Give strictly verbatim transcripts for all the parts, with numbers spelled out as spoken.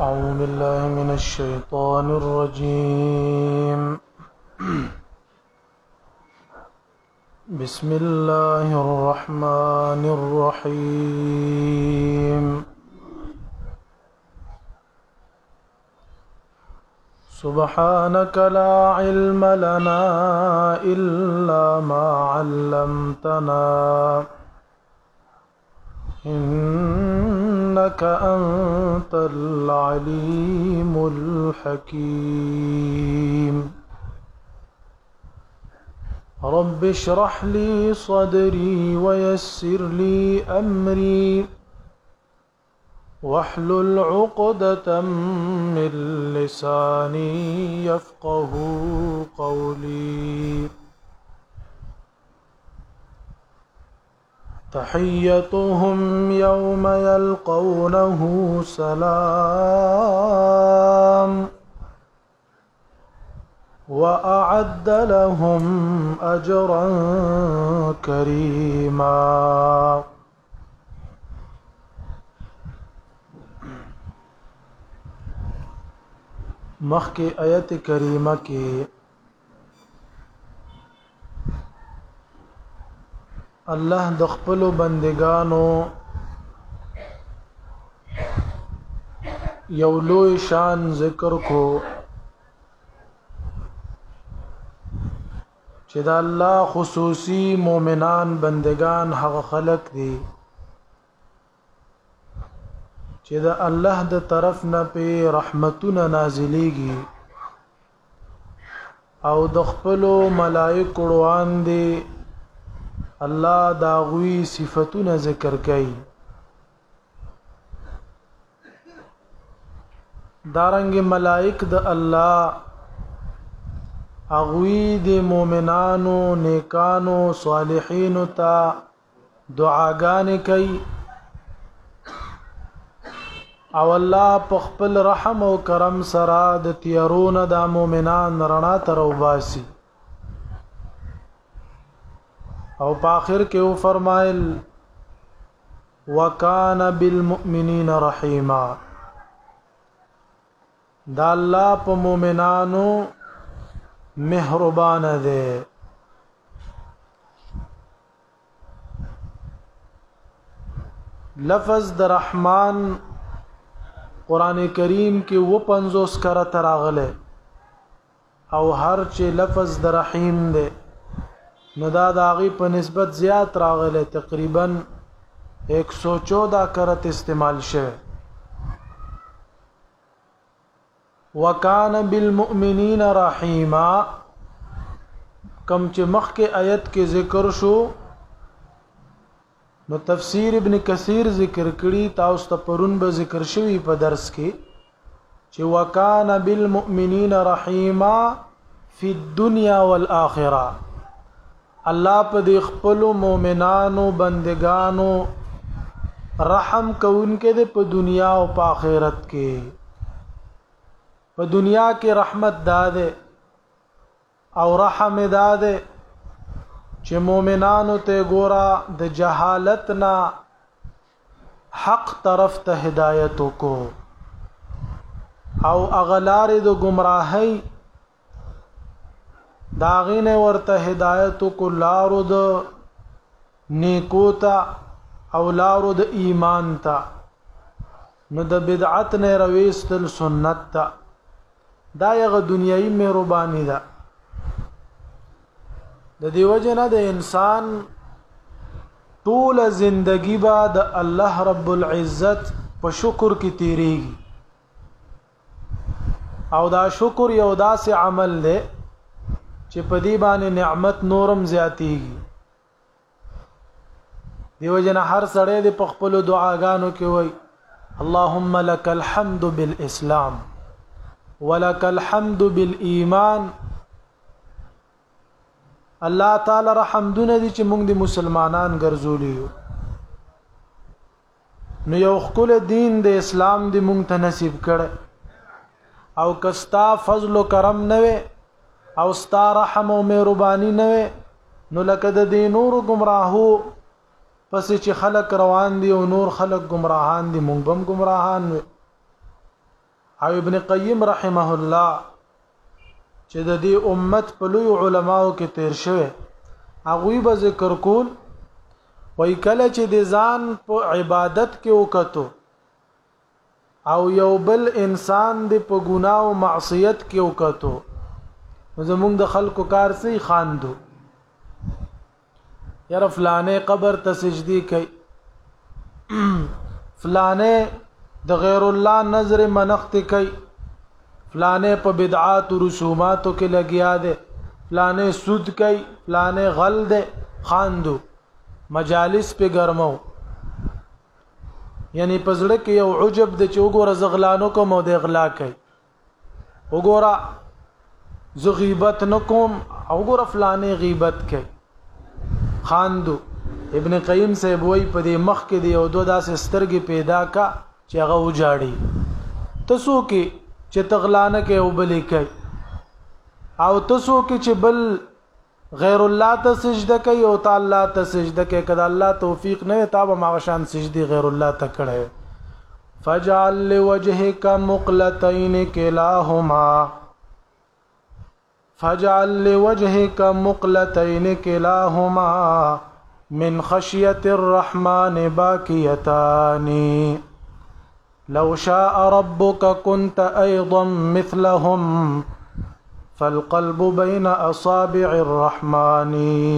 أعوذ بالله من الشيطان الرجيم بسم الله الرحمن الرحيم سبحانك لا علم لنا إلا ما علمتنا إنك أنت العليم الحكيم رب اشرح لي صدري ويسر لي أمري واحلل عقدة من لساني يفقه قولي تحيتهم يوم يلقونه سلام وأعد لهم أجرا كريما مخکې آیت کریمه کې الله د خپل بندگانو یو لوی شان ذکر کو چې د الله خصوصي مؤمنان بندگان هغه خلق دي چې د الله د طرف نه په رحمتونه نازلېږي او د خپل ملائکه روان دي الله دا غوي صفاتونه ذکر کوي دارنګ ملائک د الله اغوي د مؤمنانو نیکانو صالحینو ته دعاګانې کوي او الله په خپل رحم او کرم سره د تیارونه د مؤمنان رڼا ته روباسي او په اخر کې و فرمایل وکانا بالمؤمنین رحیما دا الله په مؤمنانو مهربان ده لفظ د رحمان قران کریم کې و پنځوس کرا تراغله او هر چې لفظ د رحیم ده نو دا داغي په نسبت زیات راغله تقریبا ایک سو چودہ کرت استعمال شوه وکانه بالمؤمنین رحیما کم چې مخکې آیت کې ذکر شو نو تفسیر ابن کثیر ذکر کړي تاسو ته پرون به ذکر شوی په درس کې چې وکانه بالمؤمنین رحیما فی الدنیا والآخرة الله په دې خپل مؤمنانو بندگانو رحم کوونکې د په دنیا او په آخرت کې په دنیا کې رحمت داده او رحم داده چې مؤمنانو ته ګورا د جهالت نه حق طرف ته هدایت کو او اغلار د گمراهی داغینه ورته هدایت کو لارو د نیکو ته او لارو د ایمان ته نو د بدعت نه رويستل سنت ته دا یغه دنیوي مهرباني ده د دیو جنا د انسان ټول زندگی با د الله رب العزت په شکر کې تیریږي او دا شکر یو داسې عمل دی چې په دې باندې نعمت نورم زیاتېږي دیو جنا هر سړی د خپل دعاګانو کې وای اللهم لك الحمد بالاسلام ولك الحمد بالایمان الله تعالی رحمدونه دي چې موږ د مسلمانان ګرځولیو نو یو خپل دین د اسلام دی موږ ته نصیب کړي او کستا فضل و کرم نه او ستا رحم او مهرباني نه نو لکه د دې نور گمراهو پس چې خلق روان دي او نور خلق گمراهان دي مونږ هم گمراهان وي او ابن قیم رحمه الله چې د دې امت په لوی علماو کې تیر شوه هغه به ذکر کول وای کله چې د ځان په عبادت کې وکړو او یو بل انسان د په ګناه او معصیت کې وکړو زمونږ د خلکو کار سي خاندو یاره فلانه قبر ته سجدي کوي فلانه د غیر الله نظر منخت کوي فلانه په بدعات او رسوماتو کې لګیا دي فلانه سود کوي فلانه غل دي خاندو مجالس په ګرمو یعنی پزړه کې یو عجب د چوغور زغلانو کوم او د اغلا کوي وګوره زه غیبت نکوم او وګوره فلانه غیبت کوي خاندو ابن قیم صاحب وای په دې مخ کې دی او دوه داسې سترګې پیدا کا چې هغه وجاړي تاسو کې چې تغلانه کې او بلې کوي او تاسو کې چې بل غیر الله ته سجده کوي او تعالی ته سجده کوي کله الله توفیق نه تا به ماغشان سجدي غیر الله ته کړي فجعل لوجهك مقلتين كلاهما فجعل لوجهك مقلتين كلاهما من خشية الرحمن باكيتان لو شاء ربك كنت أيضا مثلهم فالقلب بين أصابع الرحمن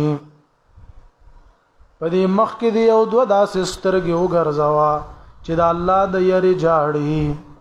پدې مخ کې دی او دوه داسې سترګې وګرځوا چې د الله د یری جاړي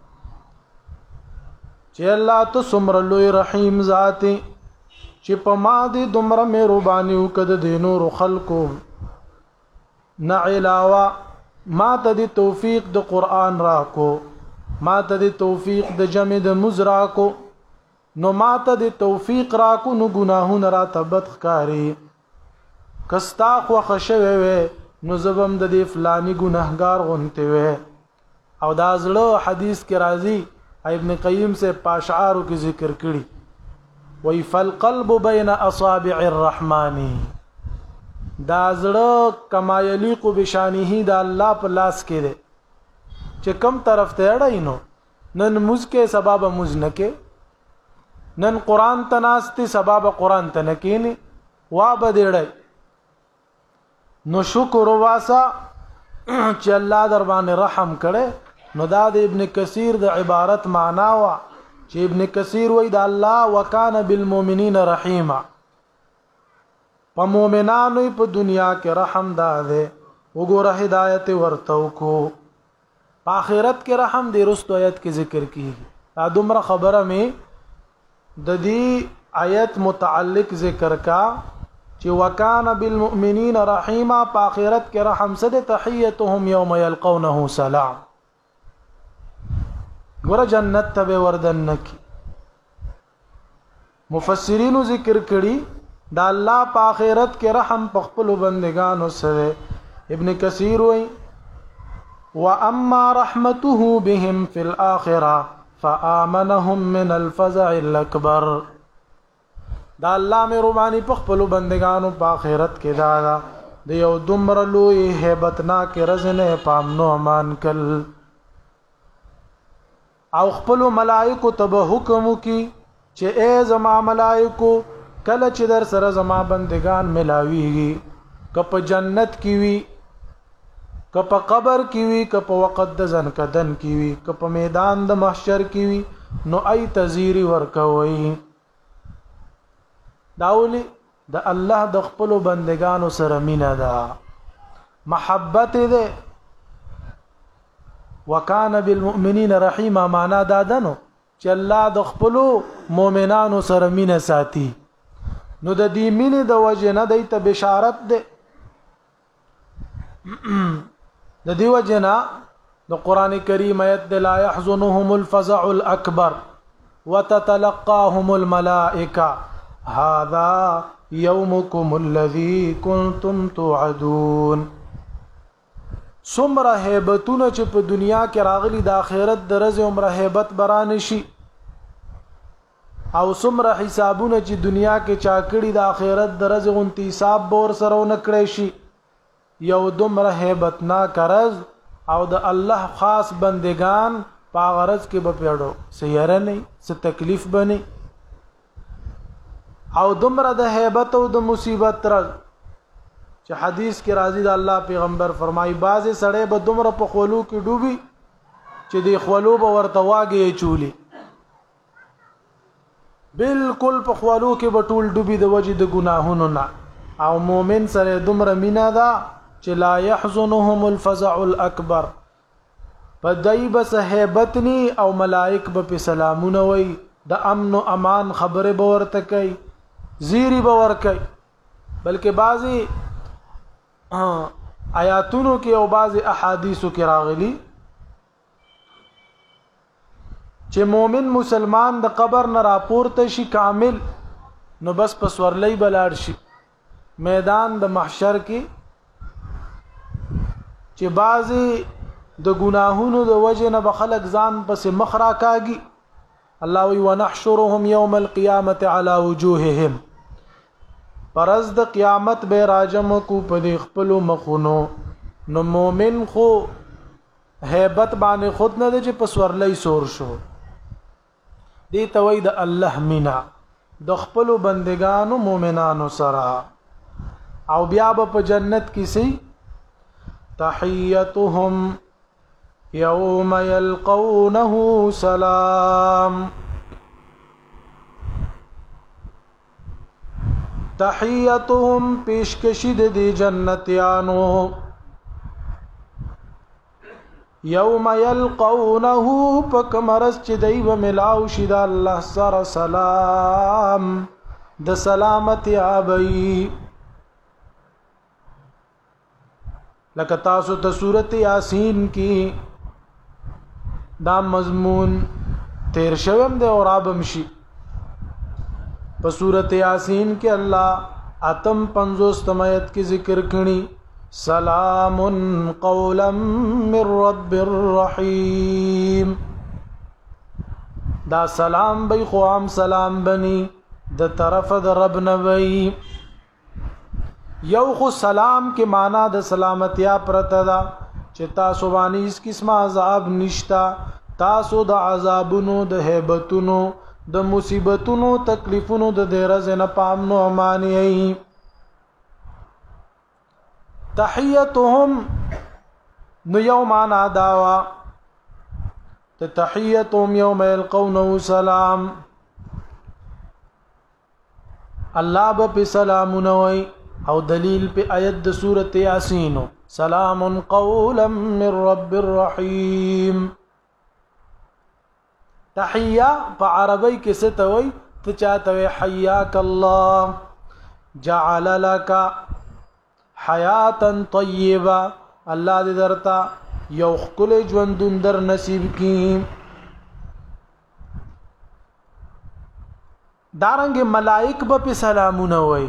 چې الله ته څومره لوی رحیم ذاتي چې په ما دې دومره مهرباني وکړه د نور خلقو نه علاوه ما ته دې توفیق د قران راکو ما ته دې توفیق د جمع د مزراکو نو ما ته دې توفیق راکو نو ګناهونه را تبت ښکاری کستا خو خشوي وي نو زبم د دې فلاني ګناهګار غونته وي او دا زړه حدیث کې راځي ابن قیم سے پاشعارو کې ذکر کړي وی فالقلب بین اصابع الرحمن دا زړه کما یلیق بشانه دا الله په لاس کې دی چې کم طرف ته اړای نو نن موږ کې سبب موږ نه کې نن قران تناستي سبب قران ته نه کېني وا بدړای نو شکر واسا چې الله در باندې رحم کړي نو دا د ابن کثیر د عبارت معنا وا چې ابن کثیر وای دا الله وکانه بالمؤمنین رحیما په مؤمنانو په دنیا کې رحم ده وګوره هدایت ورته کو په آخرت کې رحم دی رستو آیت کې ذکر کیږي دا دومره خبره می د دې آیت متعلق ذکر کا چې وکانه بالمؤمنین رحیما په آخرت کې رحم سده تحیتهم یوم یلقونه سلام ګوره جنت ته وردن نکی مفسرینو ذکر کړي دا الله په آخرت کې رحم په خپل بندگانو سره ابن کثیر وای واما رحمته بهم في الاخره فآمنهم من الفزع الاكبر دا الله مهرباني په خپل بندگانو په آخرت کې دا د یو دومره لوی hebatnak رزنه پامنو امان کل او خپل ملائکه ته حکم کی چې اے زما ملائکه کله چې در سره زما بندگان ملاویږي کپ جنت کی وی کپ قبر کی وی کپ وقت د ځن کدن کی وی کپ میدان د محشر کی وی نو ای تزیری ورکوي داولی د الله د خپل بندگانو سره مینا ده محبت ده وکانه بالمؤمنین رحیما معنا دادنو چې الله د خپل مؤمنانو سره مینا ساتي نو د دې مینې د وجه نه د ته بشارت ده د دې وجه نه د قران کریم آیت لا يحزنهم الفزع الاكبر وتتلقاهم الملائکه هذا يومكم الذي كنتم توعدون سمره hebatونه چې په دنیا کې راغلي د آخرت درجه عمره hebat بران شي او سمره حسابونه چې دنیا کې چا کړي د آخرت درجه غونتی حساب بور سره ونکړي شي یو دومره hebat نا قرض او د الله خاص بندگان پا غرض کې به پیړو سیاره نه څه تکلیف بني او دمره د هیبت او د مصیبت تر چې حدیث کې راځي د الله پیغمبر فرمایي بعضې سړی به دمره په خولو کې ډوبي چې د خولو به ورته واګي چولی بالکل په خولو کې به ټول ډوبي د وجې د ګناهونو نه او مؤمن سره دمره مینا ده چې لا يحزنهم الفزع الاكبر پدای بس هیبتنی او ملائک به په سلامونه وي د امن او امان خبره به ورته کوي زیری به ور کوي بلکې بعضی آیاتونو کې او بعضی احادیثو کې راغلي چې مؤمن مسلمان د قبر نه راپورته شي کامل نو بس پس ورلې بلاړ شي میدان د محشر کې چې بعضی د ګناهونو د وجه نه بخلق ځان پس مخرا کاږي الله وی ونحشرهم يوم القيامه على وجوههم پرز د قیامت به راجم کو په خپل مخونو نو مؤمن خو هیبت باندې خود نه چې پس ورلې سور شو دی توي د الله مینا د خپل بندگانو مؤمنانو سره او بیا په جنت کې سي تحيتهم يوم يلقونه سلام تحيتهم پیشکشی د جنتیانو يوم يلقونه پکمرس چې دیو ملاو شي د الله سره سلام د سلامتی ابي لکه تاسو ته سورته یاسین کې دا مضمون تیر شوم د اورابم شي په سورته یاسین کې الله اتم پنځوس تمایت کې ذکر کړي سلام قولا من رب الرحیم دا سلام به خو عام سلام بني د طرف د رب نوي یو خو سلام کې معنا د سلامتیا پرته ده چې تاسو باندې اس قسمه عذاب نشتا تاسو د عذابونو د هیبتونو د مصیبتونو تکلیفونو د درز نه پام نو امانی تحیتهم نو یوم معنا داوا ته تحیتهم یوم یلقونه سلام الله به سلامونه وي او دلیل په آیت د سورته یاسین سلام قولا من رب الرحیم تحیه په عربی کې څه ته وایي ته چاته وایي حیاک الله جعل لك حیاتا طیبه الله دې درته یو خپل ژوند در نصیب کړي دارنګ ملائک به سلامونه وایي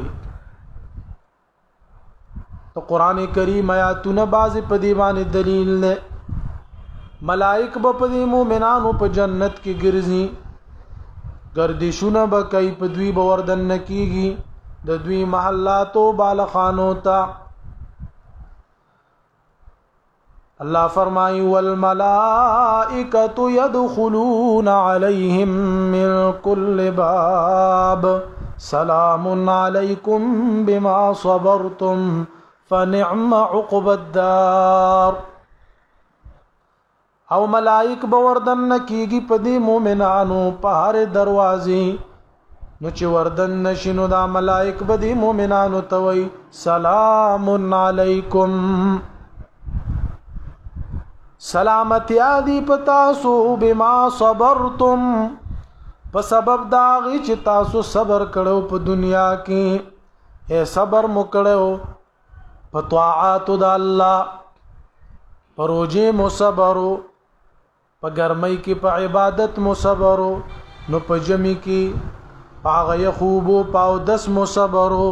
تو قران کریم آیاتونه بعض په دی باندې دلیل نه ملائک به په دی مؤمنانو په جنت کې ګرځي گردشونه به کوي په دوی به وردن کیږي د دوی محلاتو بالخانو ته الله فرمایي والملائکه يدخلون عليهم من كل باب سلام عليكم بما صبرتم فنعم عقب الدار او ملائک بوردن کیږي په دې مؤمنانو په هر دروازې نو چې وردن نشینو دا ملائک به دې مؤمنانو ته وي سلام علیکم سلامتی ادي پتا سو بما صبرتم په سبب دا غي چې تاسو صبر کړو په دنیا کې اے صبر مو کړو په طاعات د الله پروجه مو صبرو په ګرمۍ کې په عبادت مو صبرو نو په جمی کې هغه خوب او پاو دس مو صبرو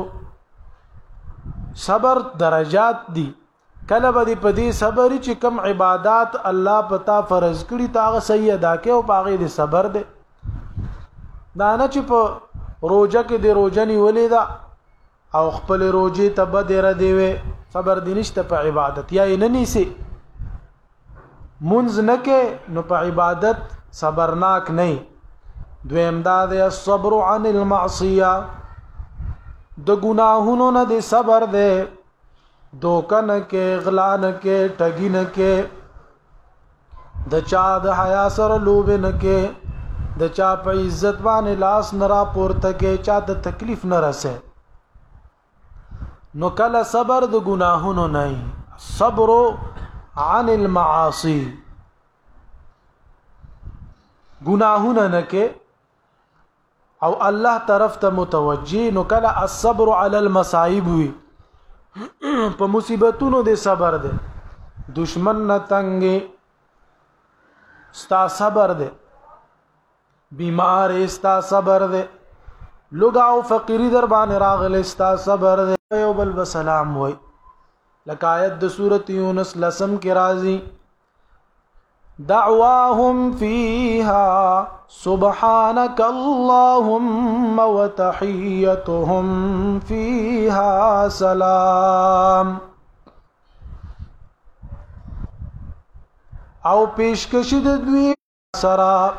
صبر درجات دي کله به دې په دې صبر چې کم عبادت الله پتا فرض کړی تاغه صحیح ادا کې او پاغه دې صبر دې دا نه چې په روزه کې دې روزنی ولیدا او خپل روزي ته به دې را دیوي صبر دې نشته په عبادت یا نه نیسي منځ نه کې نو په عبادت صبرناک نه. دویم دا دی الصبر عن المعصیه، د ګناهونو نه د صبر دی، دوکه نه کې، غلا نه کې، ټګي نه کې، د چا د حیا سره لوب نه کې، د چا په عزت باندې لاس نه را پورته کې، چا د تکلیف نه رسه. نو کله صبر د ګناهونو نه، صبر عن المعاصی، گناهونه نه کې او الله طرف ته متوجي. نو کله الصبر على المصائب وي، په مصیبتونو دې صبر دې، دشمن نه تنګي ستا صبر دې، بیمار استا صبر دې، لوګا او فقيري در باندې راغله ستا صبر دې. یو بل بسلام وای لکه آیت د سورۃ یونس لسم کې راځي دعواهم فيها سبحانك اللهم وتحيتهم فيها سلام. او پیشکش د دوی سره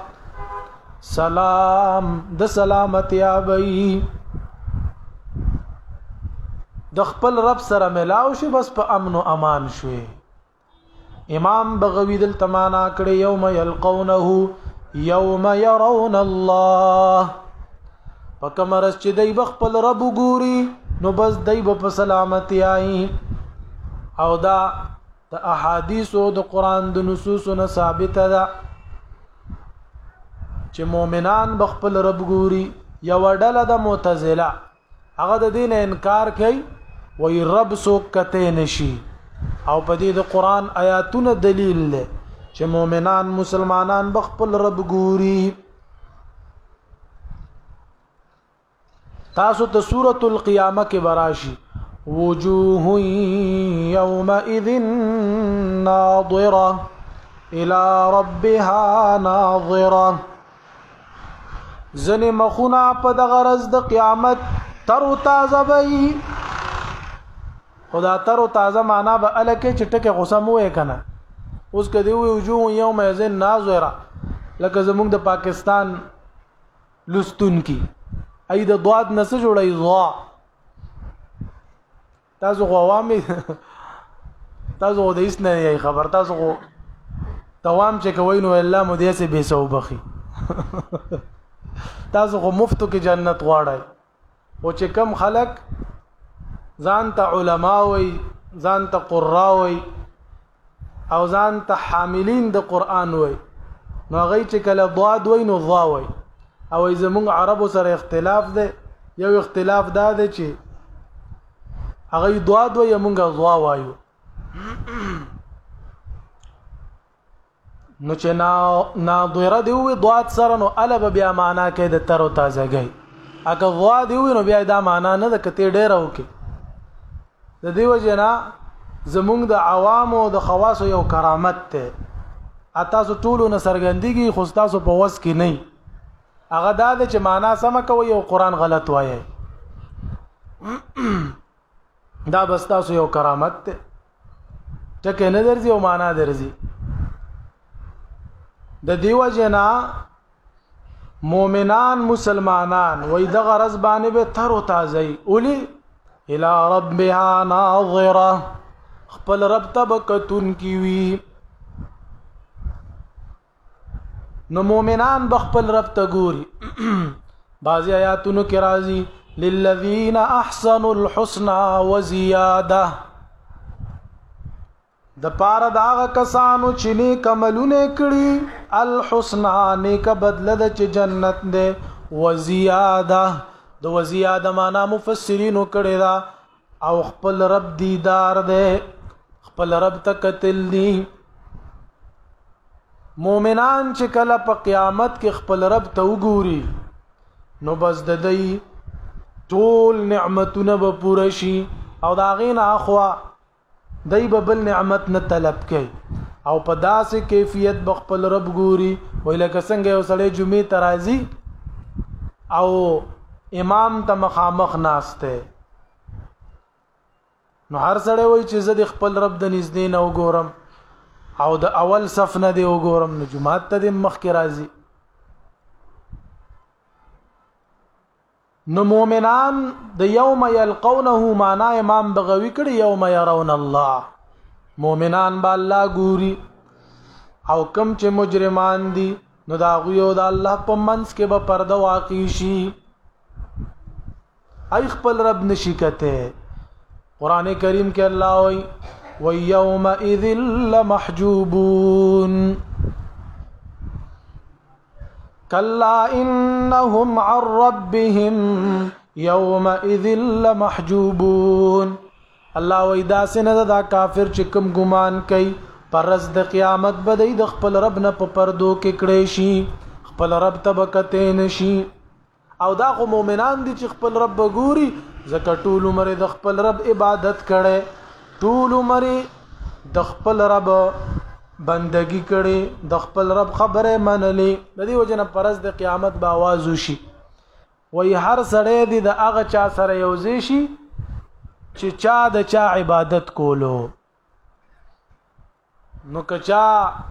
سلام د سلامتی ابي، د خپل رب سره ملاو شي، بس په امن او امان شوي. امام بغوی دل تمانا کړي یوم یلقونه یوم يرون الله، پکمرس چې دی بخپل رب ګوري نو بس دی په سلامتی آئی. او دا د احادیث او د قران د نصوص نه ثابت ده چې مؤمنان بخپل رب ګوري. یو ډله د معتزله هغه د دین انکار کوي، وای رب سو کته نشي، او په دې د قران آیاتونه دلیل له چې مؤمنان مسلمانان بخپل رب ګوري. تاسو ته سورۃ القیامه کې براشي وجوه یومئذ ناظره الى ربها ناظره، زنه مخونه په د غرض د قیامت تر تازه وي. خدا تر تازه معنا به الکه چټکه غوسه مو کنه. اوس کدی وی وجوه یوم یذن ناظره، لکه زمونږ د پاکستان لستون کی اې د ضاد نس جوړای ضا. تاسو غوامي تاسو د هیڅ نه خبر، تاسو غو دوام چې کوي نو الله مو دې سه به سوبخي. تاسو غو مفتو کې جنت غواړئ، او چې کم خلق ځان ته علما وي، ځان ته قرا وي، او ځان ته حاملین د قران وي، نو هغه چې کله ضاد وي نو ضا وي. او زمونږ عربو سره اختلاف دی، یو اختلاف دا دی چې هغه ضاد وي مونږه ضا وایو. نو چې نا ناظره دی وي ضاد سره نو الب بیا معنا کې د تر او تازهګي، اګه ضاد دی نو بیا دا معنا نه د کته ډیر او کې. د دیو جنا زمونږ د عوامو د خواصو یو کرامت ته اتاسو ټولو نه سرګندګي، خو تاسو په وس کې نه. هغه دا چې معنا سم کوي او قران غلط وایي، دا بس تاسو یو کرامت ته ټکه نه درځي او معنا درځي. د دیو جنا مؤمنان مسلمانان وای د غرض باندې به تر او تازه اولی الى ربها ناظره، خپل رب تبکتون کی وی. نو مؤمنان بخپل رب ته ګوري. بعضی آیاتونو کې راځي للذین احسنوا الحسنى وزیاده، د پاره داغه کسانو چې نیک عملونه کړي الحسنى نیک بدله د جنت ده، وزیاده د وزیاده معنا مفسرینو کړي دا او خپل رب دیدار ده، خپل رب ته قتل دي. مؤمنان چې کله په قیامت کې خپل رب ته وګوري نو بس د دې ټول نعمتونه به پوره شي، او دا غین اخوا دای به بل نعمت نه طلب کوي، او په داسې کیفیت به خپل رب ګوري. ویل که څنګه یو سړی جمعې ته راځي او امام ته مخامخ ناشته، نو هر سړی وای چې زه د خپل رب د نږدې نه وګورم. او د اول صف نه دی وګورم نو جمعات ته د مخ کې راځي. نو مؤمنان د یوم یلقونه معنا امام بغوی کړي یوم يرون الله، مؤمنان با الله ګوري. او کم چې مجرمان دي نو دا غيو د الله په منځ کې به پرده واقع شي، ای خپل رب نشي کته. قران کریم کې الله وایي وَيَوْمَئِذٍ لَمَحْجُوبُونَ كَلَّا إِنَّهُمْ عَنْ رَبِّهِمْ يَوْمَئِذٍ لَمَحْجُوبُونَ. الله وایي دا سینه دا کافر چې کوم ګمان کوي پر ورځ د قیامت به د خپل رب نه په پردو کې کړي شي، خپل رب ته به کتې نشي. او دا خو مؤمنان دي چې خپل رب ګوري، ځکه ټول عمر د خپل رب عبادت کړي، ټول عمر د خپل رب بندگی کړي، د خپل رب خبره منلې. د دې وجه نه پرز د قیامت به आवाज وشي، وای هر سړی دی د هغه چا سره یوځي شي چې چا د چا عبادت کولو. نو کچا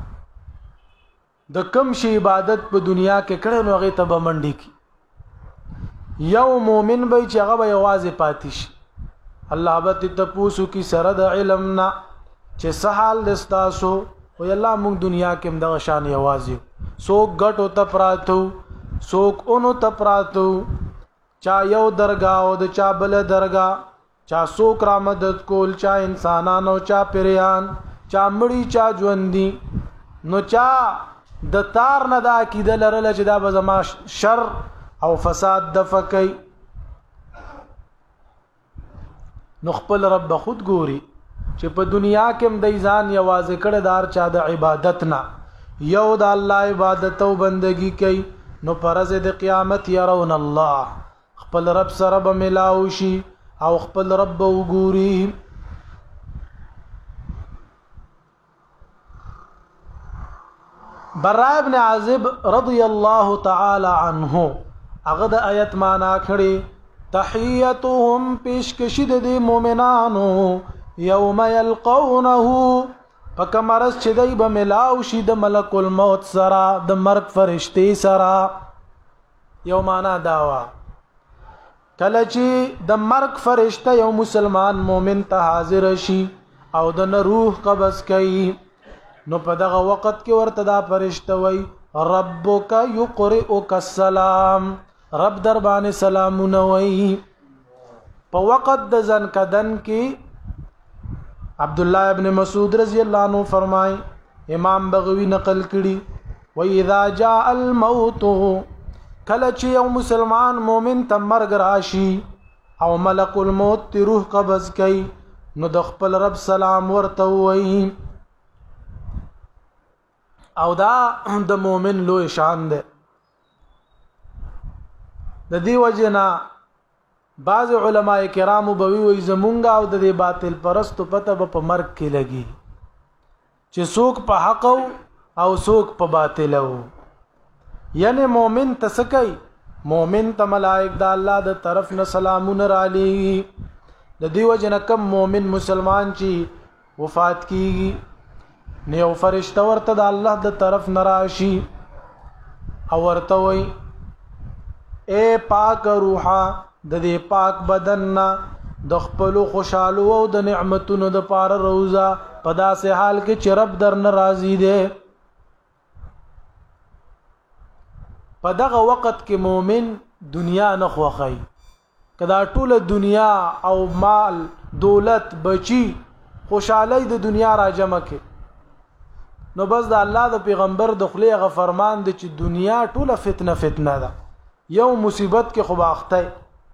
د کم شي عبادت په دنیا کې کړي نو هغه ته به منډي کی. یو مؤمن به چې هغه به یوازې پاتې شي، الله به تاسو کی سره د علم نه چې سحال دستاسو وی الله موږ دنیا کې هم د شان یوازې سوک غټو ته پراتو، سوک اونو ته پراتو، چا یو درگاه او د چا بل درگاه، چا سوک را مدد کول، چا انسانانو، چا پریان، چا مړی، چا ژوندۍ. نو چا د تار نه دا عقیده لرله چې دا به زما شر او فساد دفع کوي، نو خپل رب خود ګوري چې په دنیا کې هم د ځان یوازې کړه دار چا د عبادت نه یو د الله عبادت او بندگی کوي، نو پرز د قیامت يرون الله، خپل رب سره به ملاو شي او خپل رب وګوري. براء ابن عازب رضی الله تعالی عنه هغه د آیت معنا کړي تحیتهم پیشکشی د مؤمنانو یوم یلقونه فکمرس چې دای به ملاو شي د ملک الموت سره، د مرګ فرشتي سره. یو معنا داوا کله چې د مرګ فرشته یو مسلمان مؤمن ته حاضر شي او د روح قبض کوي، نو په دغه وخت کې ورته دا فرشته وای ربک یقرئک السلام، رب در باندې سلامونه وای. په وخت د ځن کدن کې عبد الله ابن مسعود رضی الله عنه فرمای، امام بغوی نقل کړي و اذا جاء الموت، کله چې یو مسلمان مؤمن ته مرګ راشي او ملک الموت تی روح قبض کوي، نو د خپل رب سلام ورته وای. او دا د مؤمن لوی شان ده. د دې وجنا بعض علما کرامو بوي وي زمونږه او د دې باطل پرستو پته په مرګ کې لګي چې څوک په حق او څوک په باطل وو. یعنی مؤمن تسکای، مؤمن ته ملائک د الله د طرف نه سلامونه را لېږي. د دې وجنا کم مؤمن مسلمان چې وفات کیږي نیو فرشتہ ورته د الله د طرف نراشي او ورته وي اے پاک روحا د دې پاک بدن نه د خپل خوشاله او د نعمتونو د پاره روزه په داسې حال کې چې رب در ناراضي دي. په دغه وخت کې مؤمن دنیا نه خوخی، کدا ټول دنیا او مال دولت بچي خوشاله د دنیا را جمع کې، نو بس د الله د پیغمبر د خلی غ فرمان دي چې دنیا ټوله فتنه فتنه ده، یو مصیبت کې خو باخته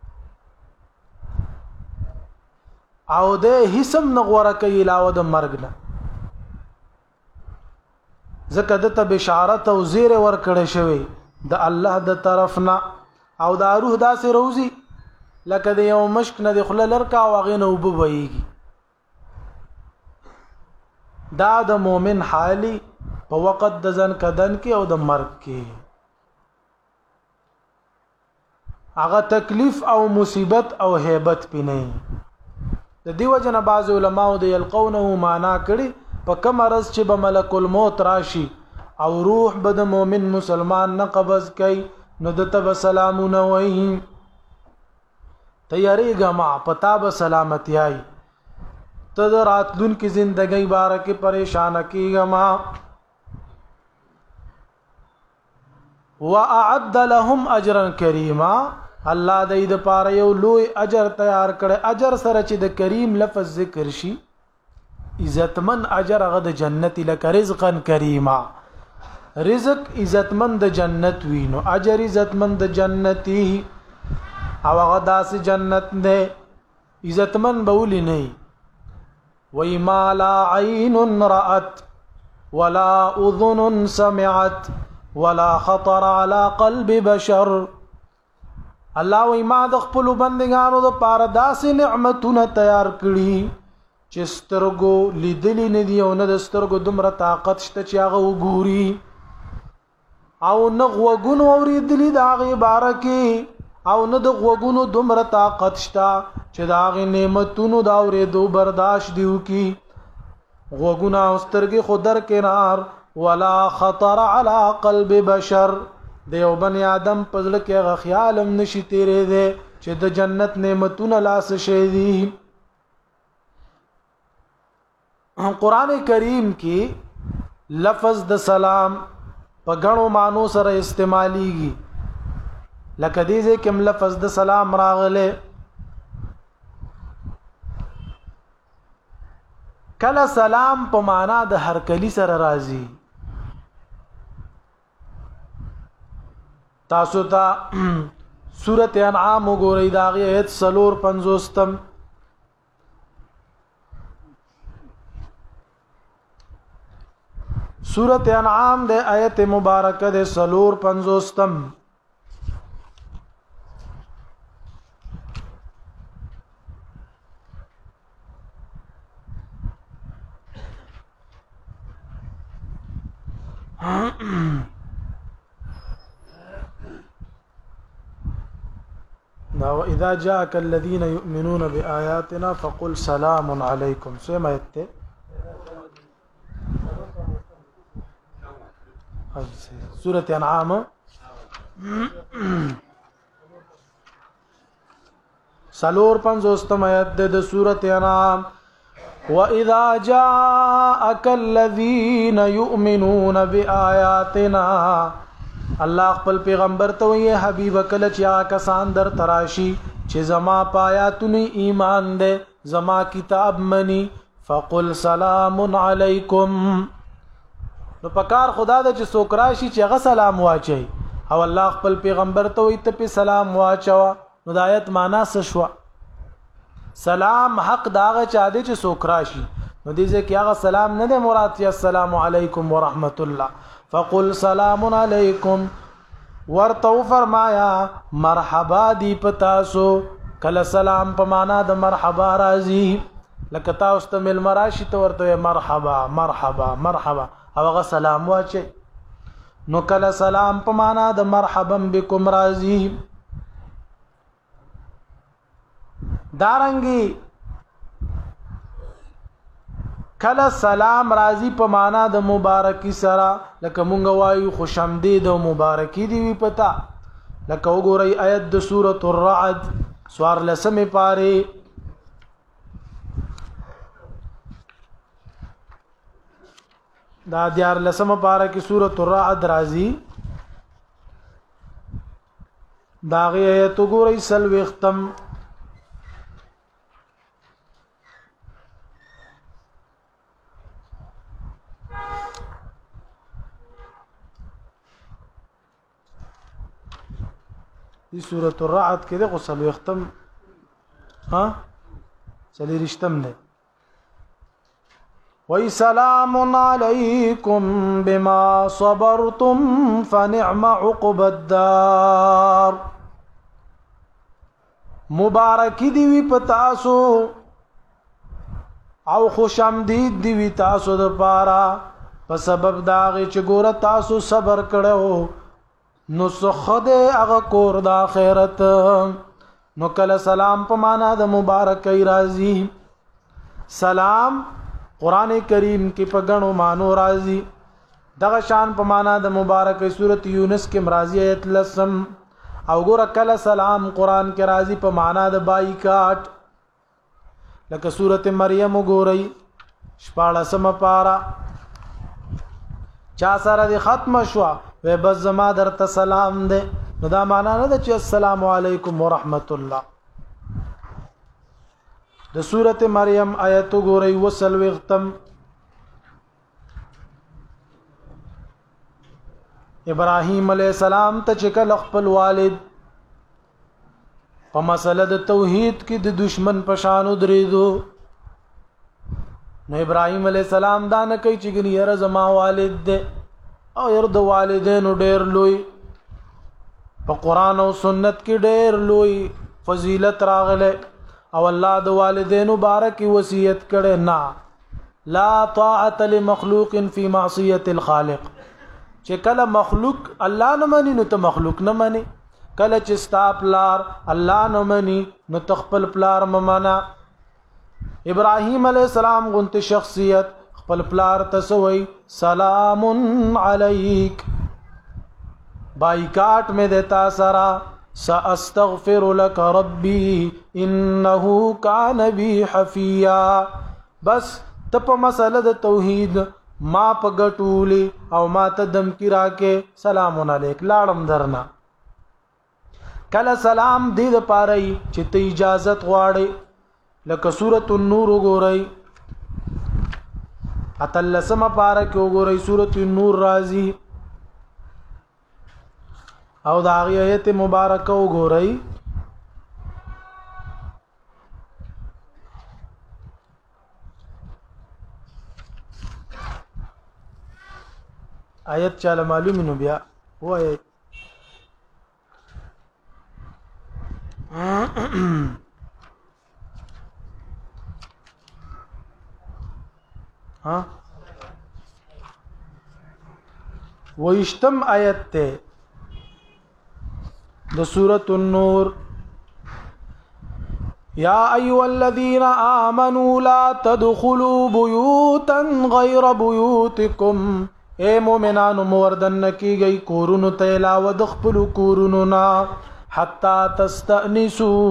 او د هیڅم نغوره کوي علاوه د مرګ نه. ځکه د ته بشارت او زیر ور کړی شوی د الله د طرف نه، او دا روح داسې روزي لکه د یو مشک نه د خله لرکا او غینه وبويږي. دا د مؤمن حالي په وخت د ځن کدن کې او د مرګ کې هغه تکلیف او مصیبت او hebat پینې. د دیو جن بعض علماء د یلقونه معنا کړي په کوم ارز چې به ملک الموت راشي او روح به د مؤمن مسلمان نه قبض کوي نو دته به سلامونه وایي تیاریږه ما پتا به سلامتی آئی ته د راتلونکي زندګۍ باره کې پریشان کیږه ما واعد لهم اجرا کریما الله دې د پاره یو لوی اجر تیار کړي اجر سره چې د کریم لفظ ذکر شي عزتمن اجر هغه د جنت لکه رزقا کریما رزق عزتمن د جنت وینو اجر عزتمن د جنتی او هغه داسې جنت نه عزتمن بولی نه وای ما لا عین رأت ولا اذن سمعت ولا خطر على قلب بشر الله وای ما د خپل بندګانو د پاره داسې نعمتونه تیار کړی چې سترګو لیدلی نه دی او نه د سترګو دومره طاقت شته چې هغه وګوري او نه غوګونو اوریدلی دا غي بارکه او نه د غوګونو دومره طاقت شته چې دا غي نعمتونو دا اوریدو برداشت دیو کی غوګونه او سترګې خودر کنار ولا خطر على قلب بشر دیو بنی آدم پزله کې غ خیالم نشي تیرې دي چې د جنت نعمتونه لاس شي دي قرآن کریم کې لفظ د سلام په غنو مانو سره استعماليږي لکه دې چې کوم لفظ د سلام راغله کله سلام په معنا د هر کلی سره راځي تاسو ته سورته انعام وګورئ دا غي ایت سلور پنځوستم سورته انعام د آیت مبارکه د سلور پنځوستم وإذا جاءك الذين يؤمنون بآياتنا فقل سلام عليكم سمع يته سورة انعام سلور پنځوستم آیت د سورة انعام وإذا جاءك الذين يؤمنون بآياتنا الله خپل پیغمبر ته وی حبیب کله چې کسان در تراشی چې زما پایاتونی ایمان ده زما کتاب منی فقل سلام علیکم نو پکار خدا د چې سوکراشي چې هغه سلام واچي او الله خپل پیغمبر ته وی ته په سلام واچوا نو د آیت معنا څه شو سلام حق داغه چا دي چې سوکراشي نو دې ځکه هغه سلام نه ده مراد یا السلام علیکم ورحمت الله فقل سلام علیکم ورتو فرمایا مرحبا دی پتاسو کله سلام په معنا د مرحبا راځي لکه تاسو ته مل مراشي ته ورته مرحبا مرحبا مرحبا هغه سلام واچي نو کله سلام په معنا د مرحبا بكم راځي دارنګي کله سلام راضی په معنا د مبارکی سره لکه مونږ وایو خوشامدید او مبارکی دی وی پتا لکه وګورئ آیت د سورۃ الرعد سوار لسمه پاره دا دیار لسمه پاره کې سورۃ الرعد راضی داغه آیت وګورئ سلوي ختم دي سورة الرعد كده غسل ويختم ها سلي رشتم نه وسلام عليكم بما صبرتم فنعم عقب الدار مبارک دی وی پتاسو او خوشامدید دی وی تاسو د پارا په سبب داغه چې ګور تاسو صبر کړو نو سخده هغه کور د آخرت نو کله سلام په معنا د مبارک ای راضی سلام قران کریم کې په غنو مانو راځي دغه شان په معنا د مبارکه سورۃ یونس کې مرাজি ایت لسم او ګور کله سلام قران کې راځي په معنا د بایکاټ لکه سورۃ مریم وګورئ شپاړسم پارا چا سره د ختم شو و بس زما درته سلام دې نو دا معنا نه ده چې السلام علیکم ورحمت الله د سورۃ مریم آیت وګورئ وسلو ختم ابراهیم علیہ السلام ته چې کله خپل والد په مسله د توحید کې د دشمن په شان درېدو نو ابراهیم علیہ السلام دا نه کوي چې ګنې یره زما والد دې او یره د والدینو ډېر لوی په قران او سنت کې ډېر لوی فضیلت راغله او الله د والدینو بارک وصیت کړي نه لا طاعت لمخلوق فی معصیه الخالق چې کله مخلوق الله نه مانی نو ته مخلوق نه مانی کله چې ستا پلار الله نه مانی نو تخپل پلار ممانا ابراهیم علیہ السلام غنت شخصیت خپل پلار تسوي سلام علیک بایکاټ میں دیتا سرا ساستغفر لك ربي انه كان بي حفيا بس ته په مسله د توحید ما په ګټولې او ما ته دمکی راکې سلام علیک لاړم درنا کله سلام دې د پاره چې ته اجازت غواړې لکه سورۃ النور وګورئ اتلسم پاره کې وګورئ سورۃ النور راځي او دا آیت مبارکه وګورئ آیت چاله معلوم نو بیا وای ها ويشتم آیت ته د سورۃ النور یا ایها الذین آمنوا لا تدخلوا بیوتا غیر بیوتکم اے مومنانو موردن کیږي کورونو ته علاوه د خپل کورونو نا حتا تستأنسوا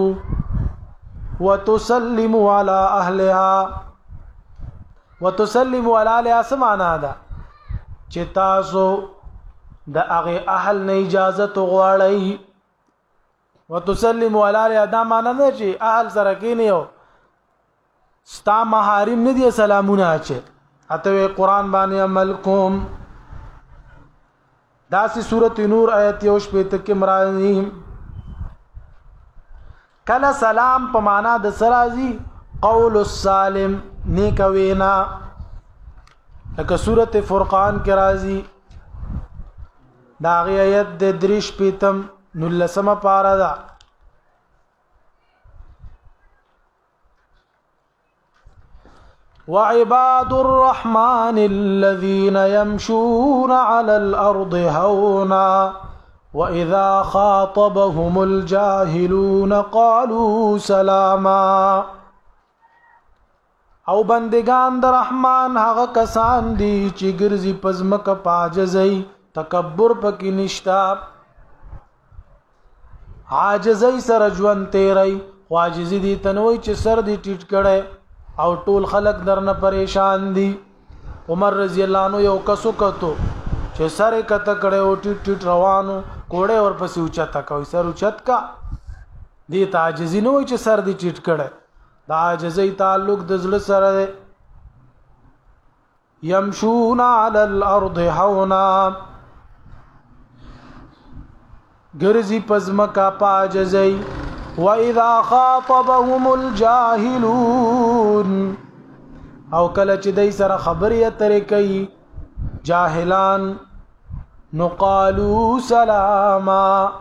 وتسلموا على اهلها وتسلموا على اهلها سمعنا ده چې تاسو د هغه اهل نه اجازه غواړئ وتسلموا على اهلها دا معنی نه چې اهل سره کینیو ستا محارم نه دي سلامونه اچي اته قرآن باندې عمل کوم داسې سورۃ نور آیت یو شپږ تک مرادی کله سلام په معنا د سرازي قول السالم نیک وینا لکه سورۃ فرقان کې راځي دا آیت د دریش پیتم نلسمه پارا ده وعباد الرحمن الذين يمشون على الأرض هونا وإذا خاطبهم الجاهلون قالوا سلاما او بندگان د رحمان هغه کسان دي چې ګرځي پزمک پاجزي تکبر پکې نشتا عاجزي سره ژوند تیری واجزي دي تنوي چې سر دي ټیټ کړي او ټول خلق درنه پریشان دي عمر رضی الله عنه یو کسو کتو چې سره کته کړه او ټیټ ټیټ روانو کوړه ور پسې اوچتا کوي سر اوچت کا دي تعجزي نه وي چې سر دي ټیټ کړه دا عاجزي تعلق د زړه سره يمشون على الارض هونا ګرځي پزمکا پاجزي واذا خاطبهم الجاهلون او کله چې دای سره خبرې اترې کوي جاهلان نو قالوا سلاما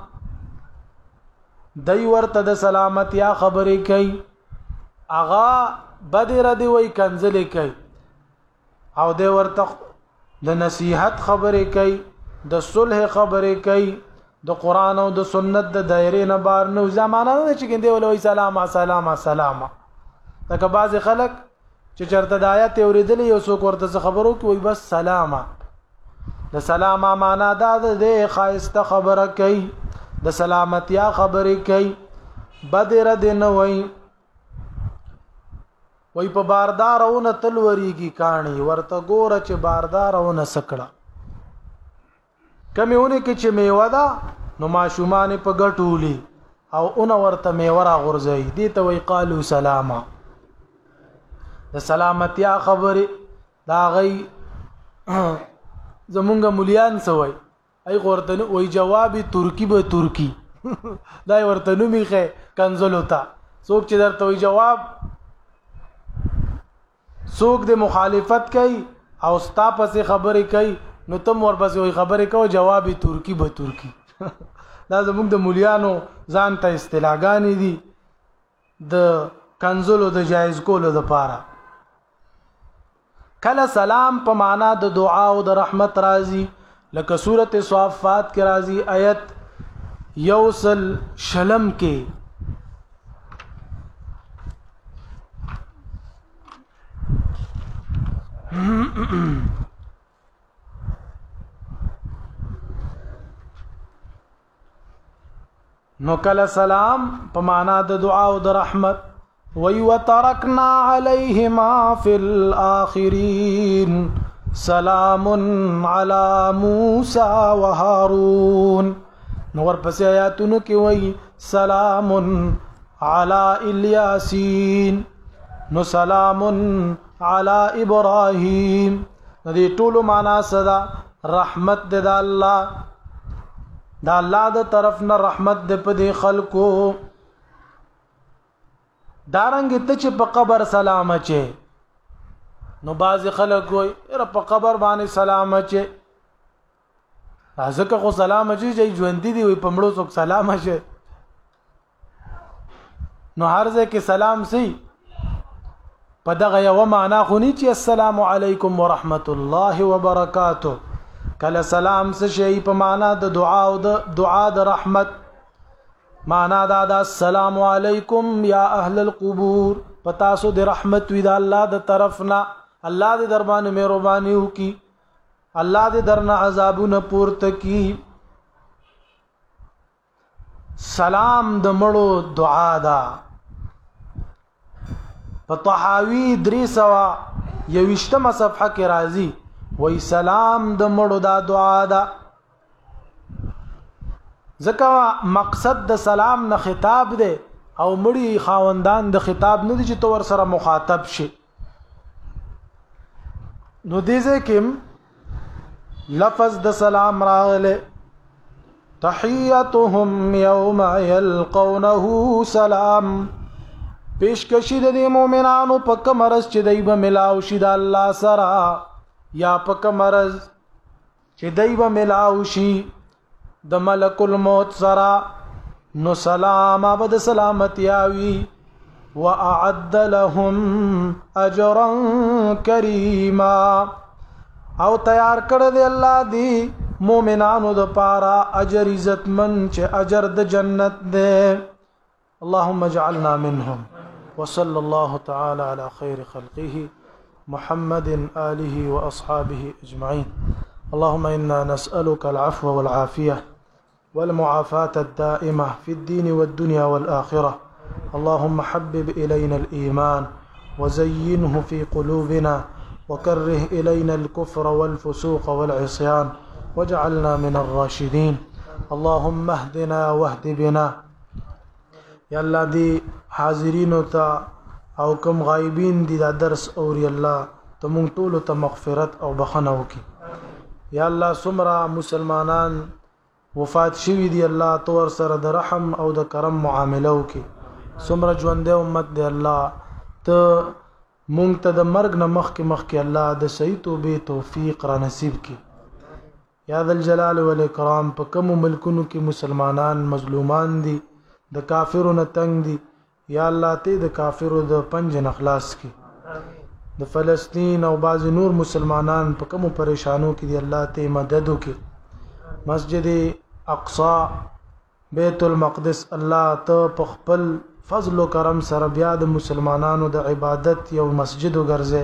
دای ورته د سلامتیا خبرې کوي اغا بدر دی وای کنزلې کوي او د ورته د نصیحت خبرې کوي د صلح خبرې کوي د قران او د سنت د دایره نه بار نو زمانہ نه چې ګنده ولوي سلام سلام سلام تک بعض خلک چې چرته د آیات اوریدلې یو څوک ورته خبرو کوي بس سلامه د سلامه معنا دا ده خایسته خبره کوي د سلامتیا خبرې کوي بدر دین وای وای په باردارونه تلوریږي کانی ورته ګوره چې باردارونه سکړه کمیونه کې چې میوه ده نو ماشومان په ګټولي او اون ورته میوه را غورځي دي ته وای قالو سلاما د سلامتیا خبره دا غي زمونږ مليان سوي ای ورته وای جواب ترکی به ترکی دا ورته نو میخه کنزل ہوتا څوک چې درته وای جواب څوک د مخالفت کوي او ستا پسې خبرې کوي نو تم ورپسې وای خبرې کوي جواب ترکی به ترکی دا زموږ د مولیانو ځان ته اصطلاحګانې دي د کنزلو د جایز کولو لپاره کله سلام په معنا د دعا او د رحمت راځي لکه سورته صافات کې راځي آیت یوصل شلم کې نو کله سلام په معنا د دعا او د رحمت وی وترکنا علیهما فی الاخرین سلام علی موسی و هارون نو ورپسې آیاتونو کې وی سلام علی الیاسین نو سلام علی ابراهیم دې ټول معنا صدا رحمت د الله دا الله د طرف نه رحمت د پدې خلکو دارنګ ته چې په قبر سلام اچي نو باز خلک وي را په قبر باندې سلام اچي ځکه خو سلام اچي چې ژوند دي وي په مړو څوک سلام اچي نو هر ځای کې سلام سي په دغه یو معنا خو نه چې السلام علیکم ورحمت الله وبرکاته کله سلام څه شي په معنا د دعا او د دعا د رحمت معنا دا د السلام علیکم یا اهل القبور پتا سو د رحمت وی د الله د طرفنا الله دې دربان مهرباني وکي الله دې درنه عذابونه پورته کی سلام د مړو دعا دا په طحاوی درې سوا یوشتمه صفحه کې راځي وی سلام د مړو دا دعا ده ځکه مقصد د سلام نه خطاب ده او مړي خاوندان د خطاب نه دي چې تو ور سره مخاطب شي نو دې ځکه لفظ د سلام راغله تحيتهم يوم يلقونه سلام پیشکشی د مؤمنانو په کمرز چې دایبه ملاو شي د الله سره یا پک مرز چې دایبه ملاو شي د ملک الموت سرا نو سلام ابد سلامتی اوی واعد لهم اجرا کریما او تیار کړ دی الله دی مؤمنانو د پاره اجر عزت من چې اجر د جنت دی اللهم اجعلنا منهم وصلى الله تعالى على خير خلقه محمد آله وأصحابه أجمعين اللهم إنا نسألك العفو والعافية والمعافاة الدائمة في الدين والدنيا والآخرة اللهم حبب إلينا الإيمان وزينه في قلوبنا وكره إلينا الكفر والفسوق والعصيان واجعلنا من الراشدين اللهم اهدنا واهد بنا يا الله دي حاضرين تا او کوم غایبین دي دا درس اوري الله ته مونږ ټول ته مغفرت او بخنه وکي یا الله سمرا مسلمانان وفات شوی دي الله تور سره د رحم او د کرم معامله وکي سمرا ژوند امت دي الله ته مونږ ته د مرګ نه مخکې مخکې الله د صحیح توبې توفیق را نصیب کی یا ذل جلال والاکرام په کوم ملکونو کې مسلمانان مظلومان دي د کافرونو تنگ دي یا الله ته د کافرو د پنج نخلاص کی د فلسطین او بعض نور مسلمانان په کوم پریشانو کې دی الله ته مدد وکي مسجد اقصا بیت المقدس الله ته په خپل فضل او کرم سره بیا د مسلمانانو د عبادت یو مسجد وګرځي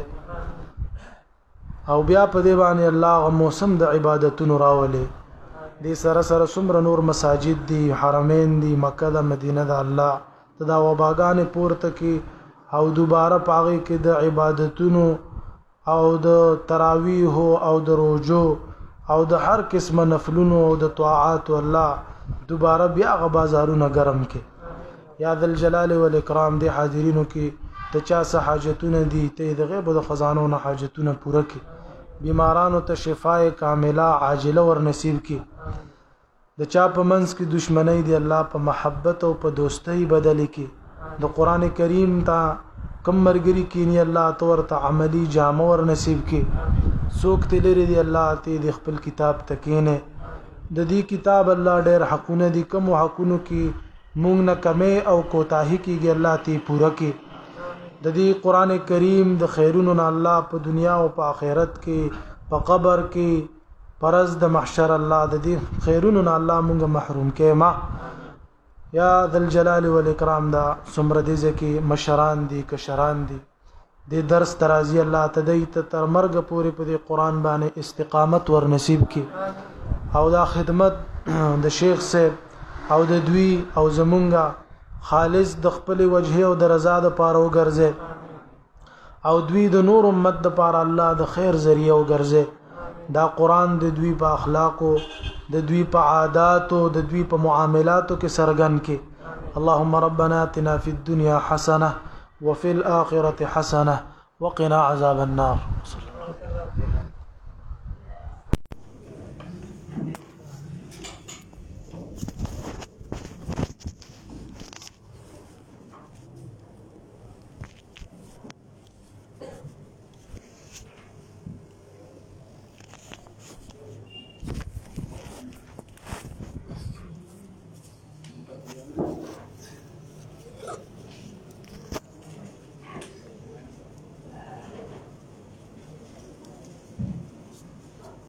او بیا په دې باندې الله غ موسم د عبادتونو راولي دې سره سره څومره نور مساجد دي حرمین دي مکه د مدینه د الله تدا وباګان پورته کې او دوباره پاغي کې د عبادتونو او د تراویح او د روزو او د هر قسمه نفلونو او د طاعات الله دوباره بیا غ بازارونه ګرم کې یا ذل جلال والاکرام دې حاضرینو کې د چا څه حاجتونه دي ته د غیب د خزانو نه حاجتونه پوره کې بیمارانو ته شفای کامله عاجله ور نصیب کې د چا په منځ کې دشمنی دی الله په محبت او په دوستۍ بدل کې د قران کریم ته کم مرګري کینی الله تور ته عملی جامه ور نصیب کې سوک تلری دی الله ته د خپل کتاب تکینه د دې کتاب الله ډېر حقونه دي کوم حقونو کې مونږ نه کمې او کوتاهی کېږي الله ته پوره کې د دې قران کریم د خیرونو نه الله په دنیا او په آخرت کې په قبر کې پرز د محشر الله د دې خیرونو نه الله مونږ محروم کې ما یا ذل جلال والاکرام دا سمره دې ځکه مشران دي کشران دي د درس ترازی الله تدای ته تر مرګ پورې په دې قران باندې استقامت ور نصیب کې او دا خدمت د شیخ صاحب او د دوی او زمونږه خالص د خپل وجه او د رضا د پاره وګرځي او دوی د نور امت د پاره الله د خیر ذریعہ وګرځي دا قران د دوی په اخلاقو د دوی په عاداتو د دوی په معاملاتو کې سرګن کې اللهم ربنا آتنا في الدنيا حسنه وفي الاخره حسنه وقنا عذاب النار